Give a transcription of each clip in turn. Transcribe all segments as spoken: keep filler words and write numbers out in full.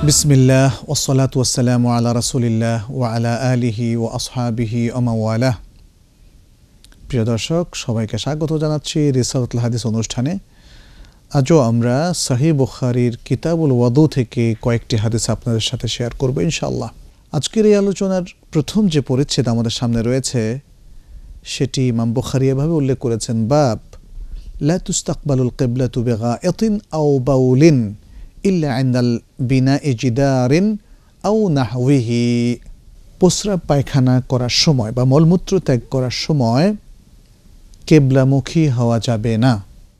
বিসমিল্লাহ ওয়াসসালাতু ওয়াসসালামু আলা রাসূলিল্লাহ ওয়া আলা আলিহি ওয়া আসহাবিহি ওয়া মাওয়ালাহ। প্রিয় দর্শক, সবাইকে স্বাগত জানাচ্ছি রিসালাতুল হাদিস অনুষ্ঠানে। আজও আমরা সহিহ বুখারীর কিতাবুল ওয়াদু থেকে কয়েকটি হাদিস আপনাদের সাথে শেয়ার করব ইনশাআল্লাহ। আজকের এই আলোচনার প্রথম যে পরিচ্ছেদ আমাদের সামনে রয়েছে সেটি ইমাম বুখারী এভাবে উল্লেখ করেছেন, বাব লা তুস্তাকবালুল কিবলাতু বিগাইতিন আও বাউলিন ইল্লা ইনদাল বিনাই জিদারিন আও নাহওয়িহি। প্রস্রাব পায়খানা করার সময় বা মলমূত্র ত্যাগ করার সময় কিবলামুখী হওয়া যাবে না,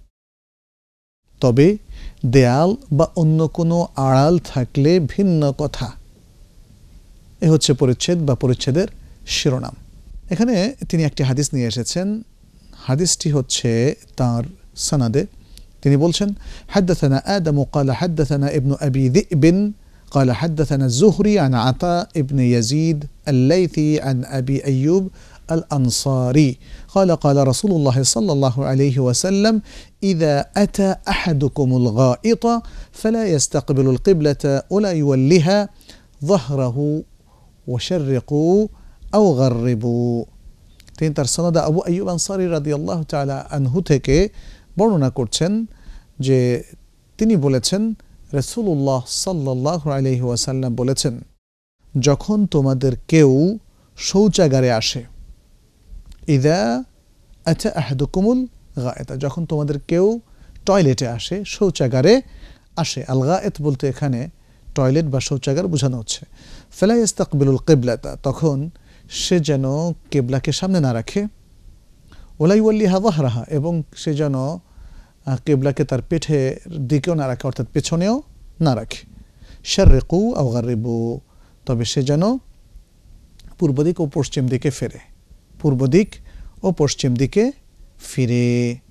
তবে দেয়াল বা অন্য কোনো আড়াল থাকলে ভিন্ন কথা। এ হচ্ছে পরিচ্ছেদ বা পরিচ্ছেদের শিরোনাম। এখানে তিনি একটি হাদিস নিয়ে এসেছেন। হাদিসটি হচ্ছে তার সনদে তিনি বলছেন, হাদাথানা আদম قال حدثنا ابن ابي ذئب قال حدثنا الزهري عن عطاء ابن يزيد الليثي عن ابي ايوب الانصاري قال قال رسول الله صلى الله عليه وسلم اذا اتى احدكم الغائط فلا يستقبل القبلة ولا يولها ظهره وشرقوا او غربوا। তিনি তার সনদে আবু আইয়ুব আনসারী রাদিয়াল্লাহু তাআলা আনহু থেকে বর্ণনা করছেন যে তিনি বলেছেন, রাসূলুল্লাহ সাল্লাল্লাহু আলাইহি ওয়াসাল্লাম বলেছেন, যখন তোমাদের কেউ শৌচাগারে আসে, ইযা আতা আহাদুকুমুল গায়েতা, যখন তোমাদের কেউ টয়লেটে আসে, শৌচাগারে আসে। আল গায়েত বলতে এখানে টয়লেট বা শৌচাগার বোঝানো হচ্ছে। ফালা ইস্তাকবিলুল কিবলাতা, তখন সে যেন কিবলাকে সামনে না রাখে, ওলা ইউওয়াল্লিহা যাহরাহা, এবং সে যেন কিবলাকে তার পেটের দিকেও না রাখে, অর্থাৎ পেছনেও না রাখে। শাররিকু আও গাররিবু, তবে সে যেন পূর্ব দিক ও পশ্চিম দিকে ফেরে, পূর্ব দিক ও পশ্চিম দিকে ফিরে।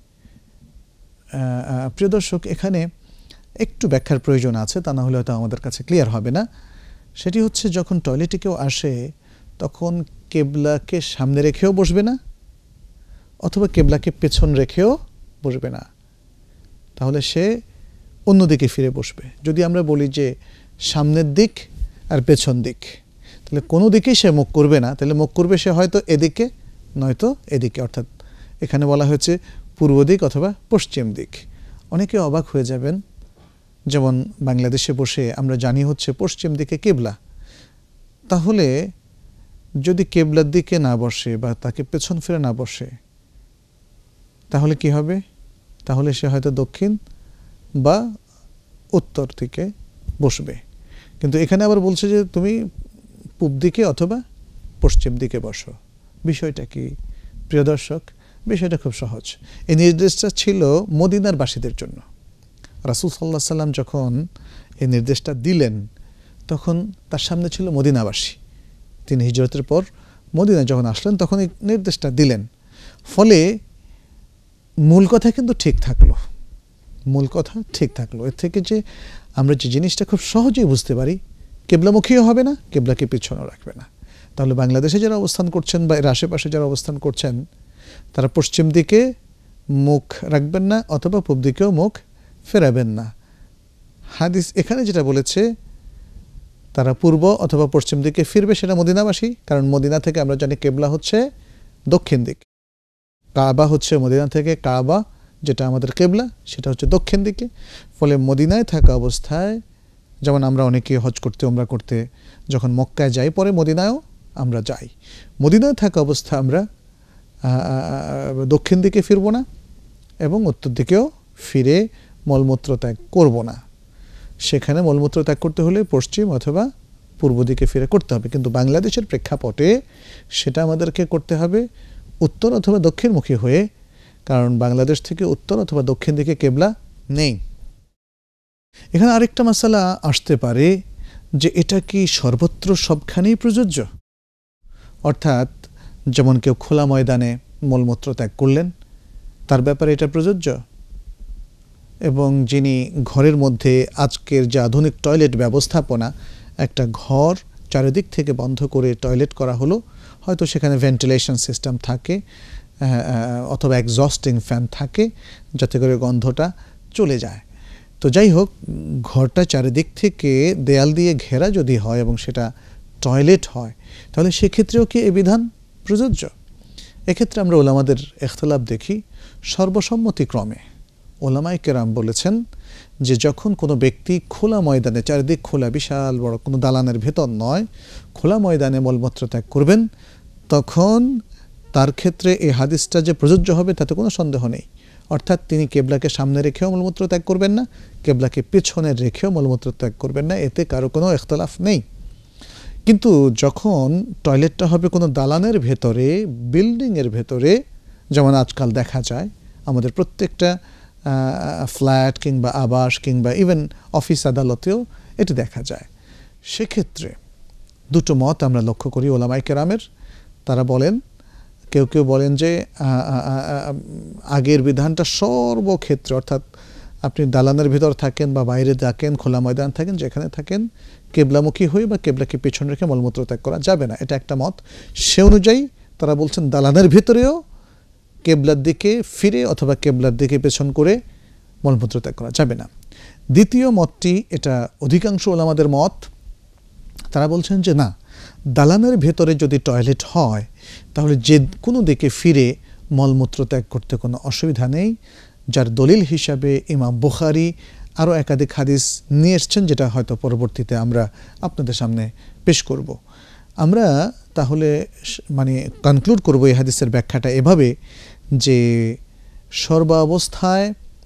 প্রিয় দর্শক, এখানে একটু ব্যাখ্যার প্রয়োজন আছে, তা না হলে হয়তো আমাদের কাছে ক্লিয়ার হবে না। সেটি হচ্ছে, যখন টয়লেটে কেউ আসে তখন কিবলাকে সামনে রেখেও বসবে না, অথবা কিবলাকে পেছন রেখেও বসবে না, তাহলে সে অন্যদিকে ফিরে বসবে। যদি আমরা বলি যে সামনের দিক আর পেছন দিক, তাহলে কোনো দিকেই সে মুখ করবে না, তাহলে মুখ করবে সে হয়তো এদিকে নয়তো এদিকে, অর্থাৎ এখানে বলা হয়েছে পূর্ব দিক অথবা পশ্চিম দিক। অনেকে অবাক হয়ে যাবেন, যেমন বাংলাদেশে বসে আমরা জানি হচ্ছে পশ্চিম দিকে কিবলা, তাহলে যদি কিবলার দিকে না বসে বা তাকে পেছন ফিরে না বসে, তাহলে কি হবে? তাহলে সে হয়তো দক্ষিণ বা উত্তর দিকে বসবে। কিন্তু এখানে আবার বলছে যে তুমি পূব দিকে অথবা পশ্চিম দিকে বসো। বিষয়টা কি প্রিয় দর্শক? বিষয়টা খুব সহজ। এই নির্দেশটা ছিল মদিনার বাসীদের জন্য। রাসূল সাল্লাল্লাহু আলাইহি সাল্লাম যখন এই নির্দেশটা দিলেন, তখন তার সামনে ছিল মদিনাবাসী। তিনি হিজরতের পর মদিনা যখন আসলেন তখন এই নির্দেশটা দিলেন। ফলে মূল কথা কিন্তু ঠিক থাকলো, মূল কথা ঠিক থাকলো। এর থেকে যে আমরা যে জিনিসটা খুব সহজেই বুঝতে পারি, কিবলামুখীও হবে না, কিবলাকে পিছনেও রাখবে না। তাহলে বাংলাদেশে যারা অবস্থান করছেন বা এর আশেপাশে যারা অবস্থান করছেন, তারা পশ্চিম দিকে মুখ রাখবেন না অথবা পূব দিকেও মুখ ফেরাবেন না। হাদিস এখানে যেটা বলেছে তারা পূর্ব অথবা পশ্চিম দিকে ফিরবে, সেটা মদিনাবাসী। কারণ মদিনা থেকে আমরা জানি কিবলা হচ্ছে দক্ষিণ দিক, কাবা হচ্ছে মদিনা থেকে কাবা যেটা আমাদের কিবলা সেটা হচ্ছে দক্ষিণ দিকে। ফলে মদিনায় থাকা অবস্থায়, যেমন আমরা অনেকে হজ করতে উমরা করতে যখন মক্কায় যাই, পরে মদিনায়ও আমরা যাই, মদিনায় থাকা অবস্থা আমরা দক্ষিণ দিকে ফিরব না এবং উত্তর দিকেও ফিরে মলমূত্র ত্যাগ করব না। সেখানে মলমূত্র ত্যাগ করতে হলে পশ্চিম অথবা পূর্ব দিকে ফিরে করতে হবে। কিন্তু বাংলাদেশের প্রেক্ষাপটে সেটা আমাদেরকে করতে হবে উত্তর অথবা দক্ষিণমুখী হয়ে, কারণ বাংলাদেশ থেকে উত্তর অথবা দক্ষিণ দিকে কিবলা নেই। এখানে আরেকটা মাসালা আসতে পারে যে এটা কি সর্বত্র সবখানেই প্রযোজ্য? অর্থাৎ যেমন কেউ খোলা ময়দানে মলমূত্র ত্যাগ করলেন, তার ব্যাপারে এটা প্রযোজ্য, এবং যিনি ঘরের মধ্যে আজকের যে আধুনিক টয়লেট ব্যবস্থাপনা, একটা ঘর চারিদিক থেকে বন্ধ করে টয়লেট করা হলো, হয়তো সেখানে ভেন্টিলেশন সিস্টেম থাকে অথবা এক্সস্টিং ফ্যান থাকে যাতে করে গন্ধটা চলে যায়। তো যাই হোক, ঘরটা চারিদিক থেকে দেয়াল দিয়ে ঘেরা যদি হয় এবং সেটা টয়লেট হয়, তাহলে সেক্ষেত্রেও কি এ বিধান প্রযোজ্য? এক্ষেত্রে আমরা ওলামাদের ইখতিলাফ দেখি। সর্বসম্মতিক্রমে ওলামায়ে কেরাম বলেছেন যে যখন কোনো ব্যক্তি খোলা ময়দানে, চারিদিক খোলা, বিশাল বড় কোনো দালানের ভেতর নয়, খোলা ময়দানে মলমূত্র ত্যাগ করবেন, তখন তার ক্ষেত্রে এই হাদিসটা যে প্রযোজ্য হবে তাতে কোনো সন্দেহ নেই। অর্থাৎ তিনি কেবলাকে সামনে রেখেও মলমূত্র ত্যাগ করবেন না, কেবলাকে পেছনে রেখেও মলমূত্র ত্যাগ করবেন না, এতে কারো কোনো ইখতিলাফ নেই। কিন্তু যখন টয়লেটটা হবে কোনো দালানের ভেতরে, বিল্ডিংয়ের ভেতরে, যেমন আজকাল দেখা যায় আমাদের প্রত্যেকটা ফ্ল্যাট কিংবা আবাস কিংবা ইভেন অফিস আদালতেও এটি দেখা যায়, সেক্ষেত্রে দুটো মত আমরা লক্ষ্য করি ওলামায়ে কেরামের। তারা বলেন, কেউ কেউ বলেন যে আগের বিধানটা সর্বক্ষেত্রে, অর্থাৎ আপনি দালানের ভিতর থাকেন বা বাইরে থাকেন, খোলা ময়দান থাকেন, যেখানে থাকেন, কেবলামুখী হয়ে বা কেবলাকে পেছনে রেখে মলমূত্র ত্যাগ করা যাবে না, এটা একটা মত। সে অনুযায়ী তারা বলছেন দালানের ভিতরেও কেবলার দিকে ফিরে অথবা কেবলার দিকে পেছন করে মলমূত্র ত্যাগ করা যাবে না। দ্বিতীয় মতটি, এটা অধিকাংশ ওলামাদের মত, তারা বলছেন যে না, দালানের ভেতরে যদি টয়লেট হয় তাহলে যে কোনো দিকে ফিরে মলমূত্র ত্যাগ করতে কোনো অসুবিধা নেই, যার দলিল হিসাবে ইমাম বুখারী আরও একাধিক হাদিস নিয়ে এসছেন, যেটা হয়তো পরবর্তীতে আমরা আপনাদের সামনে পেশ করব। আমরা তাহলে মানে কনক্লুড করব এই হাদিসের ব্যাখ্যাটা এভাবে যে সর্বাবস্থায়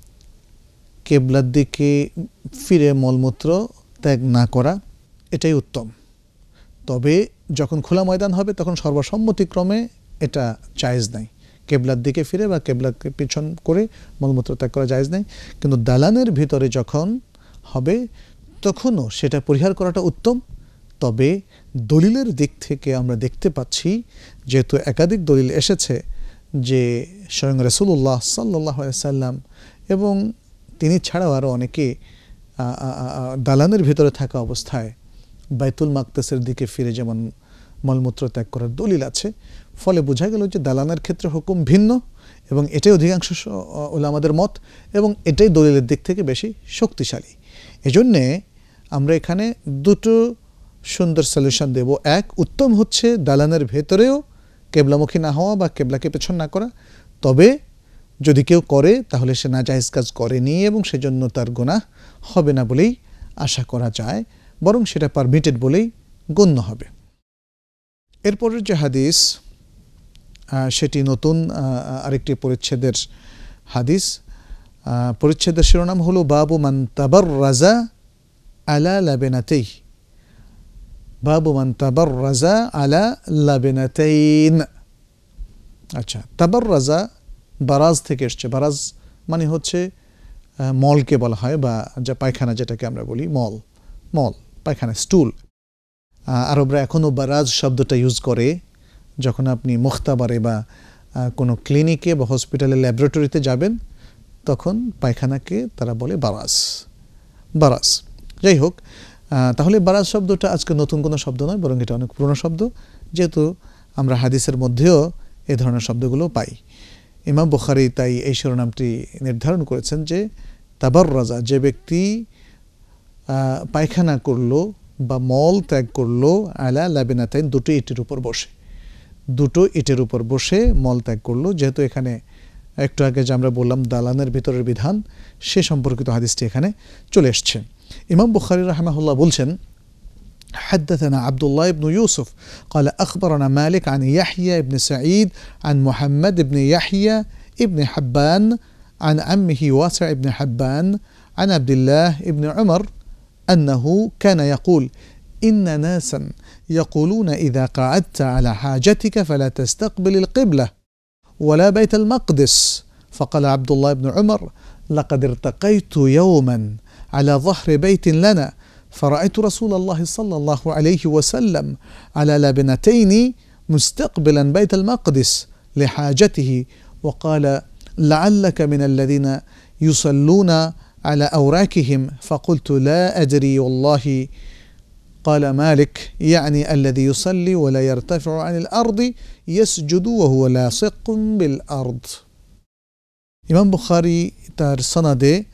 কেবলার দিকে ফিরে মলমূত্র ত্যাগ না করা এটাই উত্তম। তবে যখন খোলা ময়দান হবে তখন সর্বসম্মতিক্রমে এটা জায়েজ নাই, কেবলার দিকে ফিরে বা কেবলাকে পিছন করে মলমূত্র ত্যাগ করা জায়েজ নাই। কিন্তু দালানের ভিতরে যখন হবে তখনও সেটা পরিহার করাটা উত্তম। তবে দলিলের দিক থেকে আমরা দেখতে পাচ্ছি, যেহেতু একাধিক দলিল এসেছে যে স্বয়ং রাসূলুল্লাহ সাল্লাল্লাহু আলাইহি ওয়াসাল্লাম এবং তিনি ছাড়াও আরও অনেকে দালানের ভিতরে থাকা অবস্থায় বাইতুল মাকদেসের দিকে ফিরে যেমন মলমূত্র ত্যাগ করার দলিল আছে, ফলে বোঝা গেল যে দালানের ক্ষেত্রে হুকুম ভিন্ন এবং এটাই অধিকাংশ ওলামাদের মত এবং এটাই দলিলের দিক থেকে বেশি শক্তিশালী। এজন্যে আমরা এখানে দুটো সুন্দর সলিউশন দেব। এক, উত্তম হচ্ছে দালানের ভেতরেও কেবলামুখী না হওয়া বা কেবলাকে পেছন না করা। তবে যদি কেউ করে তাহলে সে নাজায়েজ কাজ করেনি এবং সেজন্য তার গুনাহ হবে না বলেই আশা করা যায়, বরং সেটা পারমিটেড বলেই গণ্য হবে। এরপরের যে হাদিস সেটি নতুন আরেকটি পরিচ্ছেদের হাদিস। পরিচ্ছেদের শিরোনাম হলো বাবু মান তাবাররাজা আলা লাবিনাতাই, বাবু মান তাবাররাজা আলা লাবিনাতাইন। আচ্ছা, তাবাররাজা বারাজ থেকে এসছে। বারাজ মানে হচ্ছে মলকে বলা হয়, বা যা পায়খানা যেটাকে আমরা বলি মল, মল পায়খানা, স্টুল। আরবরা এখনও বারাজ শব্দটা ইউজ করে যখন আপনি মুখতাবারে বা কোনো ক্লিনিকে বা হসপিটালে ল্যাবরেটরিতে যাবেন, তখন পায়খানাকে তারা বলে বারাজ, বারাজ। যাই হোক, তাহলে বারাজ শব্দটা আজকে নতুন কোনো শব্দ নয়, বরং এটা অনেক পুরনো শব্দ, যেহেতু আমরা হাদিসের মধ্যেও এই ধরনের শব্দগুলো পাই। ইমাম বুখারী তাই এই শিরোনামটি নির্ধারণ করেছেন যে তাবাররাজা, যে ব্যক্তি পায়খানা করলো বা মল ত্যাগ করলো আলা লাবিনাতাইন, দুটো ইটের উপর বসে, দুটো ইটের উপর বসে মল ত্যাগ করলো। যেহেতু এখানে একটু আগে যে আমরা বললাম দালানের ভিতরের বিধান, সে সম্পর্কিত হাদিসটি এখানে চলে এসছে। ইমাম বুখারী রাহিমাহুল্লাহ বলছেন, حدثنا عبد الله بن يوسف قال أخبرنا مالك عن يحيى بن سعيد عن محمد بن يحيى ابن حبان عن عمه واسع بن حبان عن عبد الله بن عمر أنه كان يقول إن ناسا يقولون إذا قعدت على حاجتك فلا تستقبل القبلة ولا بيت المقدس. فقال عبد الله بن عمر لقد ارتقيت يوما على ظهر بيت لنا فرأيت رسول الله صلى الله عليه وسلم على لبنتين مستقبلا بيت المقدس لحاجته وقال لعلك من الذين يصلون على أوراكهم. فقلت لا أدري والله. قال مالك يعني الذي يصلي ولا يرتفع عن الأرض يسجد وهو لاصق بالأرض. ইমাম বুখারী তার সনদে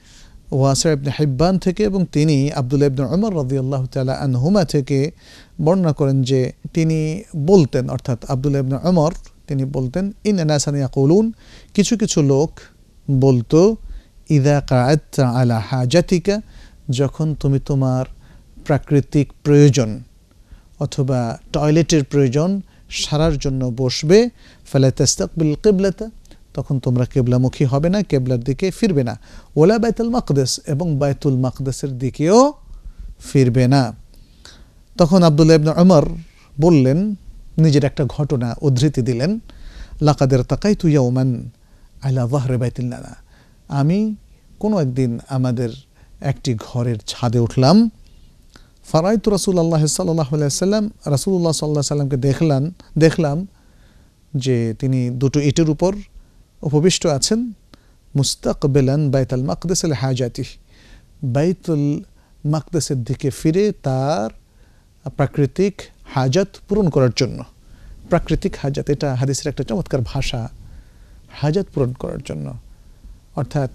ওয়াসি' ইবনে হিব্বান থেকে এবং তিনি আব্দুল্লাহ ইবনে উমর রাদিয়াল্লাহু তাআলা আনহুমা থেকে বর্ণনা করেন যে তিনি বলতেন, অর্থাৎ আব্দুল্লাহ ইবনে উমর তিনি বলতেন, ইন্না নাসান ইয়াকুলুন, কিছু কিছু লোক বলতো, ইযা কাআদতা আলা হাজাতিকা, যখন তুমি তোমার প্রাকৃতিক প্রয়োজন অথবা টয়লেটের প্রয়োজন সারার জন্য বসবে, ফালা তাস্তাকবিল কিবলাতা, তখন তোমরা কিবলামুখী হবে না, কিবলার দিকে ফিরবে না, ওয়ালা বাইতুল মাকদিস, এবং বাইতুল মাকদিসের দিকেও ফিরবে না। তখন আব্দুল্লাহ ইবনে উমর বললেন, নিজের একটা ঘটনা উদ্ধৃতি দিলেন, লাকাদ ইরতাকাইতু ইয়াওমান আলা যাহরি বাইতিল্লাহ, আমি কোনো একদিন আমাদের একটি ঘরের ছাদে উঠলাম, ফারাইতু রাসূলুল্লাহ সাল্লাল্লাহু আলাইহি ওয়াসাল্লাম, রাসূলুল্লাহ সাল্লাল্লাহু আলাইহি ওয়াসাল্লামকে দেখলাম দেখলাম যে তিনি দুটো ইটের উপর উপবিষ্ট আছেন, মুস্তাকবিলান বাইতুল মাকদিস আল হাজাতিহি, বাইতুল মাকদিসের দিকে ফিরে তার প্রাকৃতিক হাজাত পূরণ করার জন্য। প্রাকৃতিক হাজাত, এটা হাদিসের একটা চমৎকার ভাষা, হাজাত পূরণ করার জন্য, অর্থাৎ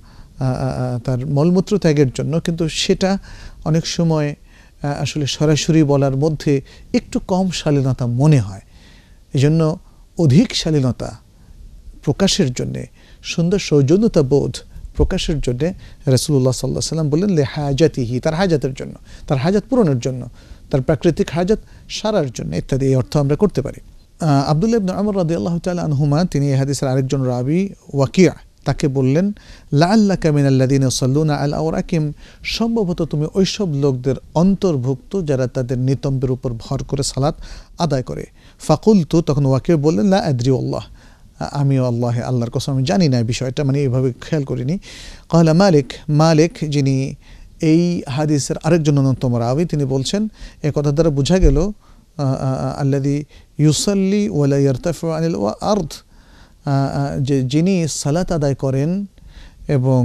তার মলমূত্র ত্যাগের জন্য। কিন্তু সেটা অনেক সময় আসলে সরাসরি বলার মধ্যে একটু কম শালীনতা মনে হয়, এই জন্য অধিক শালীনতা প্রকাশের জন্যে, সুন্দর সৌজন্যতা বোধ প্রকাশের জন্যে রাসূলুল্লাহ সাল্লাল্লাহু আলাইহি ওয়াসাল্লাম বললেন, লে হাজাতিহি, তার হাজাতের জন্য, তার হাজাত পূরণের জন্য, তার প্রাকৃতিক হাজাত সারার জন্য ইত্যাদি, এই অর্থ আমরা করতে পারি। আব্দুল্লাহ ইবনে উমর রাদিয়াল্লাহু তাআলা আনহুমা, তিনি এই হাদিসের আরেকজন রাবি ওয়াকি', তাকে বললেন, লাআল্লাকা মিনাল্লাযিনা ইউসাল্লুনা আলা আওরাকিম, সম্ভবত তুমি ওইসব লোকদের অন্তর্ভুক্ত যারা তাদের নিতম্বের উপর ভর করে সালাত আদায় করে। ফাকুলতু, তখন ওয়াকি' বললেন, লা আদরি আল্লাহ, আমিও আল্লাহ আল্লাহর কসম আমি জানি না বিষয়টা, মানে এইভাবে খেয়াল করিনি। ক্বালা মালিক, মালিক যিনি এই হাদিসের আরেকজন অন্যতম রাবি, তিনি বলছেন, এ কথা দ্বারা বোঝা গেল আল্লাযী ইউসাল্লি ওয়া লা ইয়ারতাফিউ আনিল আরদ, যে যিনি সালাত আদায় করেন এবং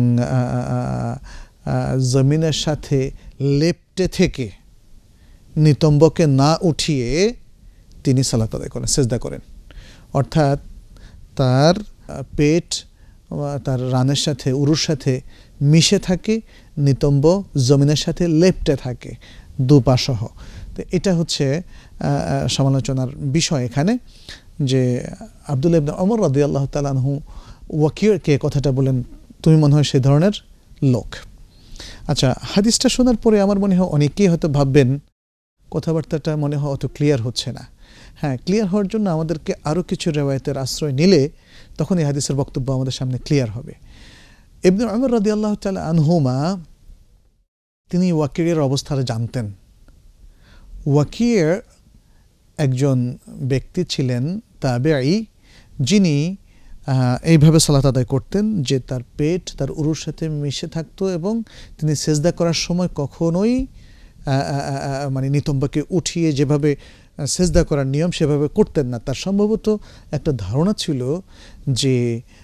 জমিনের সাথে লেপ্টে থেকে নিতম্বকে না উঠিয়ে তিনি সালাত আদায় করেন, সেজদা করেন, অর্থাৎ তার পেট তার রানের সাথে উরুর সাথে মিশে থাকে, নিতম্ব জমিনের সাথে লেপ্টে থাকে দুপাসহ। তো এটা হচ্ছে সমালোচনার বিষয় এখানে, যে আব্দুল্লাহ ইবনে উমর রাদিয়াল্লাহু তাআলা আনহু ওয়াকি'কে কথাটা বলেন, তুমি মনে হয় সে ধরনের লোক। আচ্ছা, হাদিসটা শোনার পরে আমার মনে হয় অনেকেই হয়তো ভাববেন কথাবার্তাটা মনে হয় অত ক্লিয়ার হচ্ছে না। হ্যাঁ, ক্লিয়ার হওয়ার জন্য আমাদেরকে আরও কিছু রেওয়ায়েতের আশ্রয় নিলে তখন এই হাদিসের বক্তব্য আমাদের সামনে ক্লিয়ার হবে। ইবনে উমর রাদিয়াল্লাহু তাআলা আনহুমা তিনি ওয়াকি'র অবস্থাটা জানতেন। ওয়াকি' একজন ব্যক্তি ছিলেন তাবেঈ, যিনি এইভাবে সালাত আদায় করতেন যে তার পেট তার উরুর সাথে মিশে থাকতো এবং তিনি সেজদা করার সময় কখনোই মানে নিতম্বকে উঠিয়ে যেভাবে সেজদা করার নিয়ম সেভাবে করতেন না। তার সম্ভবত একটা ধারণা ছিল যে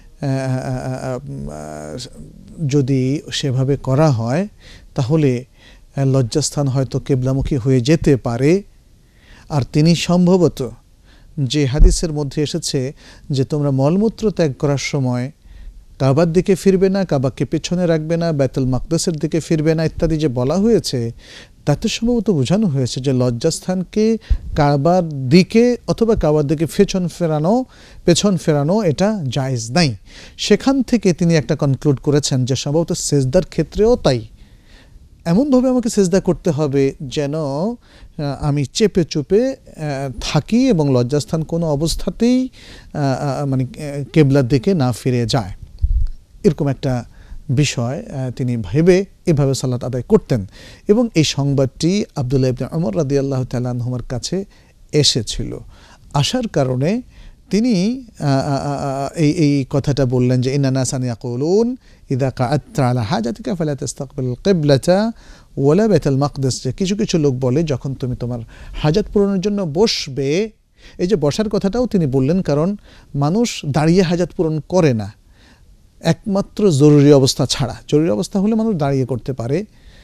যদি সেভাবে করা হয় তাহলে লজ্জাস্থান হয়তো কিবলামুখী হয়ে যেতে পারে। আর তিনি সম্ভবত, যে হাদিসের মধ্যে এসেছে যে তোমরা মলমূত্র ত্যাগ করার সময় কাবার দিকে ফিরবে না, কাবাকে পেছনে রাখবে না, বাইতুল মাকদিসের দিকে ফিরবে না ইত্যাদি যে বলা হয়েছে, তাতে সম্ভবত বোঝানো হয়েছে যে লজ্জাস্থানকে কাবার দিকে অথবা কাবার দিকে পেছন ফেরানো পেছন ফেরানো এটা জায়েজ নাই। সেখান থেকে তিনি একটা কনক্লুড করেছেন যে সম্ভবত সেজদার ক্ষেত্রেও তাই, এমনভাবে আমাকে সেজদা করতে হবে যেন আমি চেপে চুপে থাকি এবং লজ্জাস্থান কোনো অবস্থাতেই মানে কেবলার দিকে না ফিরে যায়, এরকম একটা বিষয় তিনি ভেবে এভাবে সালাত আদায় করতেন। এবং এই সংবাদটি আব্দুল্লাহ ইবনে উমর রাদিয়াল্লাহু তাআলা আনহুমার কাছে এসেছিল, আসার কারণে তিনি এই এই কথাটা বললেন যে ইন্না নাসান ইয়াকুলুন ইযা কাআদতা আলা হাজাতিকা ফালা তাস্তাকবিল কিবলাতা ওয়ালা বাইতুল মাকদিস, যে কিছু কিছু লোক বলে যখন তুমি তোমার হাজাত পূরণের জন্য বসবে, এই যে বসার কথাটাও তিনি বললেন, কারণ মানুষ দাঁড়িয়ে হাজাত পূরণ করে না একমাত্র জরুরি অবস্থা ছাড়া। জরুরি অবস্থা হলে মানুষ দাঁড়িয়ে করতে পারে,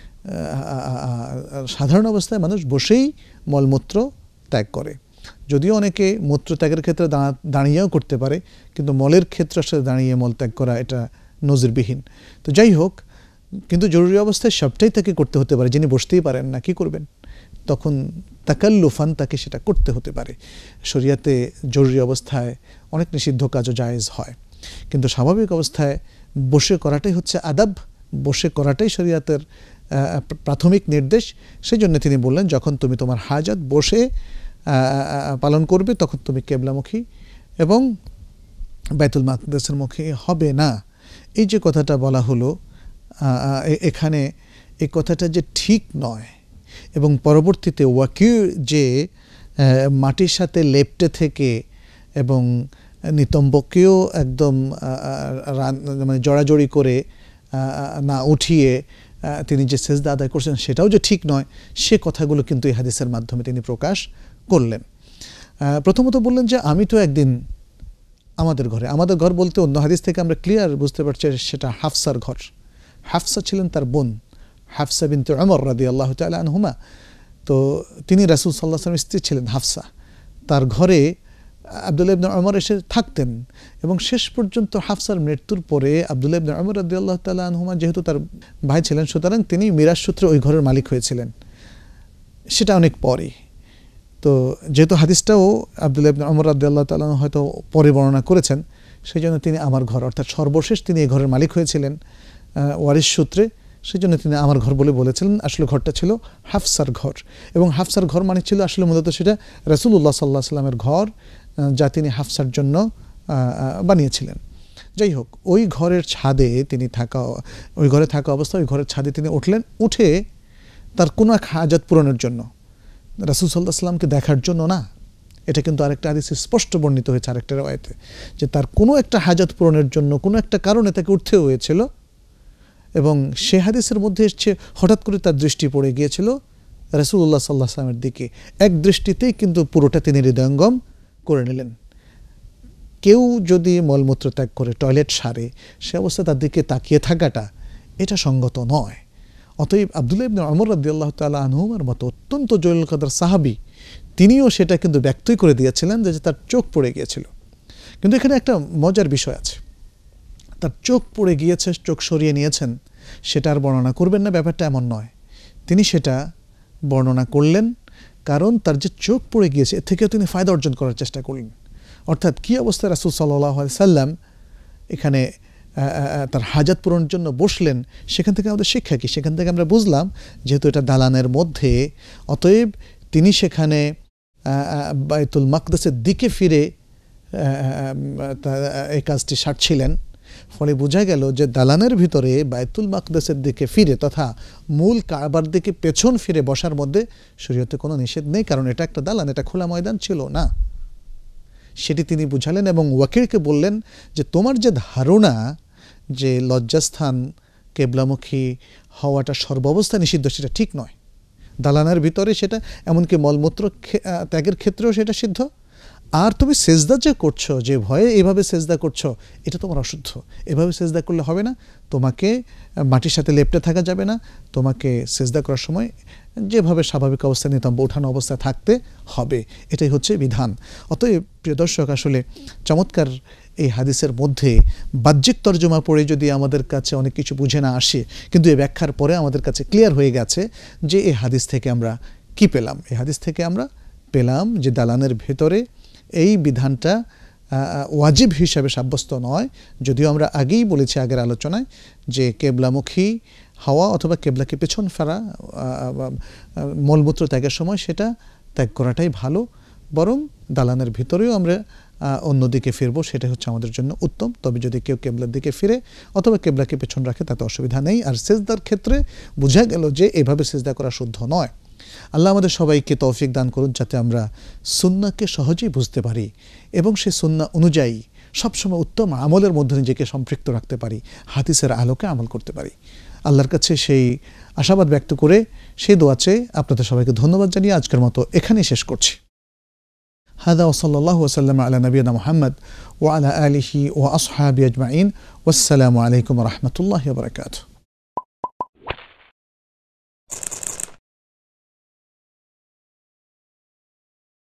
সাধারণ অবস্থায় মানুষ বসেই মলমূত্র ত্যাগ করে। যদিও অনেকে মূত্র ত্যাগের ক্ষেত্রে দাঁড়িয়েও করতে পারে, কিন্তু মলের ক্ষেত্রে আসলে দাঁড়িয়ে মল ত্যাগ করা এটা নজিরবিহীন। তো যাই হোক, কিন্তু জরুরি অবস্থায় সবটাই তাকে করতে হতে পারে, যিনি বসতেই পারেন না কি করবেন, তখন তাকাল্লুফান তাকে সেটা করতে হতে পারে। শরিয়াতে জরুরি অবস্থায় অনেক নিষিদ্ধ কাজও জায়েজ হয়, কিন্তু স্বাভাবিক অবস্থায় বসে করাটাই হচ্ছে আদাব, বসে করাটাই শরিয়াতের প্রাথমিক নির্দেশ। সেই জন্য তিনি বললেন যখন তুমি তোমার হাজাত বসে পালন করবে তখন তুমি কেবলামুখী এবং বাইতুল মাকদেসের মুখী হবে না। এই যে কথাটা বলা হলো এখানে, এই কথাটা যে ঠিক নয় এবং পরবর্তীতে ওয়াকির যে মাটির সাথে লেপ্টে থেকে এবং নিতম্বকেও একদম মানে জড়াজড়ি করে না উঠিয়ে তিনি যে সেজদা আদায় করছেন সেটাও যে ঠিক নয়, সে কথাগুলো কিন্তু এই হাদিসের মাধ্যমে তিনি প্রকাশ করলেন। প্রথমত বললেন যে আমি তো একদিন আমাদের ঘরে, আমাদের ঘর বলতে অন্য হাদিস থেকে আমরা ক্লিয়ার বুঝতে পারছি সেটা হাফসার ঘর। হাফসা ছিলেন তার বোন, হাফসা বিনতে উমর রাদিয়াল্লাহু তাআলা আনহুমা। তো তিনি রাসূল সাল্লাল্লাহু আলাইহি ওয়াসাল্লামের স্ত্রী ছিলেন হাফসা। তার ঘরে আব্দুল্লাহ ইবনে উমর এসে থাকতেন এবং শেষ পর্যন্ত হাফসার মৃত্যুর পরে আব্দুল্লাহ ইবনে উমর রাদিয়াল্লাহু তাআলা আনহুমা যেহেতু তার ভাই ছিলেন, সুতরাং তিনি মিরাস সূত্রে ওই ঘরের মালিক হয়েছিলেন, সেটা অনেক পরে। তো যেহেতু হাদিসটাও আব্দুল্লাহ ইবনে উমর রাদিয়াল্লাহু তাআলা হয়তো পরে বর্ণনা করেছেন, সেই জন্য তিনি আমার ঘর, অর্থাৎ সর্বশেষ তিনি এই ঘরের মালিক হয়েছিলেন ওয়ারিশ সূত্রে, সেই জন্য তিনি আমার ঘর বলে বলেছিলেন। আসলে ঘরটা ছিল হাফসার ঘর, এবং হাফসার ঘর মানে ছিল আসলে মূলত সেটা রাসূলুল্লাহ সাল্লাল্লাহু আলাইহি ওয়াসাল্লামের ঘর, যা তিনি হাফসার জন্য বানিয়েছিলেন। যাই হোক, ওই ঘরের ছাদে তিনি থাকা, ওই ঘরে থাকা অবস্থায় ওই ঘরের ছাদে তিনি উঠলেন, উঠে তার কোনো এক হাজাত পূরণের জন্য, রাসূল সাল্লাল্লাহু আলাইহি ওয়াসাল্লামকে দেখার জন্য না। এটা কিন্তু আরেকটা হাদিসে স্পষ্ট বর্ণিত হয়েছে আরেকটা riwayate, যে তার কোনো একটা হাজাত পূরণের জন্য কোনো একটা কারণে তাকে উঠতে হয়েছিল, এবং সে হাদিসের মধ্যে এসছে হঠাৎ করে তার দৃষ্টি পড়ে গিয়েছিল রাসূলুল্লাহ সাল্লাল্লাহু আলাইহি ওয়াসাল্লামের দিকে। এক দৃষ্টিতেই কিন্তু পুরোটা তিনি হৃদয়ঙ্গম করে নিলেন। কেউ যদি মলমূত্র ত্যাগ করে টয়লেট সারে, সে অবস্থা তার দিকে তাকিয়ে থাকাটা এটা সঙ্গত নয়। অতএব আব্দুল্লাহ ইবনে উমর রাদিয়াল্লাহু তাআলা আনহুমার মতো অত্যন্ত জলিল কদর সাহাবী, তিনিও সেটা কিন্তু ব্যক্তই করে দিয়েছিলেন যে তার চোখ পড়ে গিয়েছিল। কিন্তু এখানে একটা মজার বিষয় আছে, তার চোখ পড়ে গিয়েছে, চোখ সরিয়ে নিয়েছেন, সেটা আর বর্ণনা করবেন না, ব্যাপারটা এমন নয়। তিনি সেটা বর্ণনা করলেন, কারণ তার যে চোখ পড়ে গিয়েছে এর থেকেও তিনি ফায়দা অর্জন করার চেষ্টা করলেন। অর্থাৎ কী অবস্থায় রাসূল সাল্লাল্লাহু আলাইহি সাল্লাম এখানে তার হাজাত পূরণের জন্য বসলেন, সেখান থেকে আমাদের শিক্ষা কি? সেখান থেকে আমরা বুঝলাম যেহেতু এটা দালানের মধ্যে, অতএব তিনি সেখানে বাইতুল মাকদেসের দিকে ফিরে এই কাজটি সারছিলেন। ফলে বোঝা গেল যে দালানের ভিতরে বাইতুল মাকদেসের দিকে ফিরে তথা মূল কাবার দিকে পেছন ফিরে বসার মধ্যে শরীয়তে কোনো নিষেধ নেই, কারণ এটা একটা দালান, এটা খোলা ময়দান ছিল না। সেটি তিনি বুঝালেন এবং ওয়াকিরকে বললেন যে তোমার যে ধারণা যে লজ্জাস্থান কেবলামুখী হওয়াটা সর্বাবস্থা নিষিদ্ধ, সেটা ঠিক নয়। দালানের ভিতরে সেটা, এমনকি মলমূত্র ত্যাগের ক্ষেত্রেও সেটা সিদ্ধ। আর তুমি সেজদা যে করছো, যে ভয়ে এইভাবে সেজদা করছো, এটা তোমার অশুদ্ধ। এভাবে সেজদা করলে হবে না, তোমাকে মাটির সাথে লেপ্টে থাকা যাবে না, তোমাকে সেজদা করার সময় যেভাবে স্বাভাবিক অবস্থায় নিতম্ব ওঠানো অবস্থায় থাকতে হবে, এটাই হচ্ছে বিধান। অতএব প্রিয় দর্শক, আসলে চমৎকার এই হাদিসের মধ্যে বাহ্যিক তর্জমা পড়ে যদি আমাদের কাছে অনেক কিছু বুঝে না আসে, কিন্তু এই ব্যাখ্যার পরে আমাদের কাছে ক্লিয়ার হয়ে গেছে যে এই হাদিস থেকে আমরা কি পেলাম। এই হাদিস থেকে আমরা পেলাম যে দালানের ভেতরে এই বিধানটা ওয়াজিব হিসাবে সাব্যস্ত নয়, যদিও আমরা আগেই বলেছি আগের আলোচনায় যে কেবলামুখী হওয়া অথবা কেবলাকে পেছন ফেরা মলমূত্র ত্যাগের সময় সেটা ত্যাগ করাটাই ভালো, বরং দালানের ভিতরেও আমরা অন্যদিকে ফিরবো, সেটা হচ্ছে আমাদের জন্য উত্তম। তবে যদি কেউ কেবলার দিকে ফিরে অথবা কেবলাকে পেছন রাখে তাতে অসুবিধা নেই। আর সেজদার ক্ষেত্রে বোঝা গেল যে এভাবে সেজদা করা শুদ্ধ নয়। আল্লাহ আমাদের সবাইকে তৌফিক দান করুন যাতে আমরা সুন্নাহকে সহজেই বুঝতে পারি এবং সেই সুন্নাহ অনুযায়ী সবসময় উত্তম আমলের মধ্যে নিজেকে সম্পৃক্ত রাখতে পারি, হাদিসের আলোকে আমল করতে পারি। আল্লাহর কাছে সেই আশাবাদ ব্যক্ত করে সেই দোয়া চেয়ে আপনাদের সবাইকে ধন্যবাদ জানিয়ে আজকের মতো এখানেই শেষ করছি। হাদা ওয়া সাল্লাল্লাহু ওয়া সাল্লামা আলা নবিয়িনা মুহাম্মদ ওয়া আলা আলিহি ওয়া আসহাবিহি আজমাইন। ওয়াসসালামু আলাইকুম ওয়া রাহমাতুল্লাহি ওয়া বারাকাতুহু।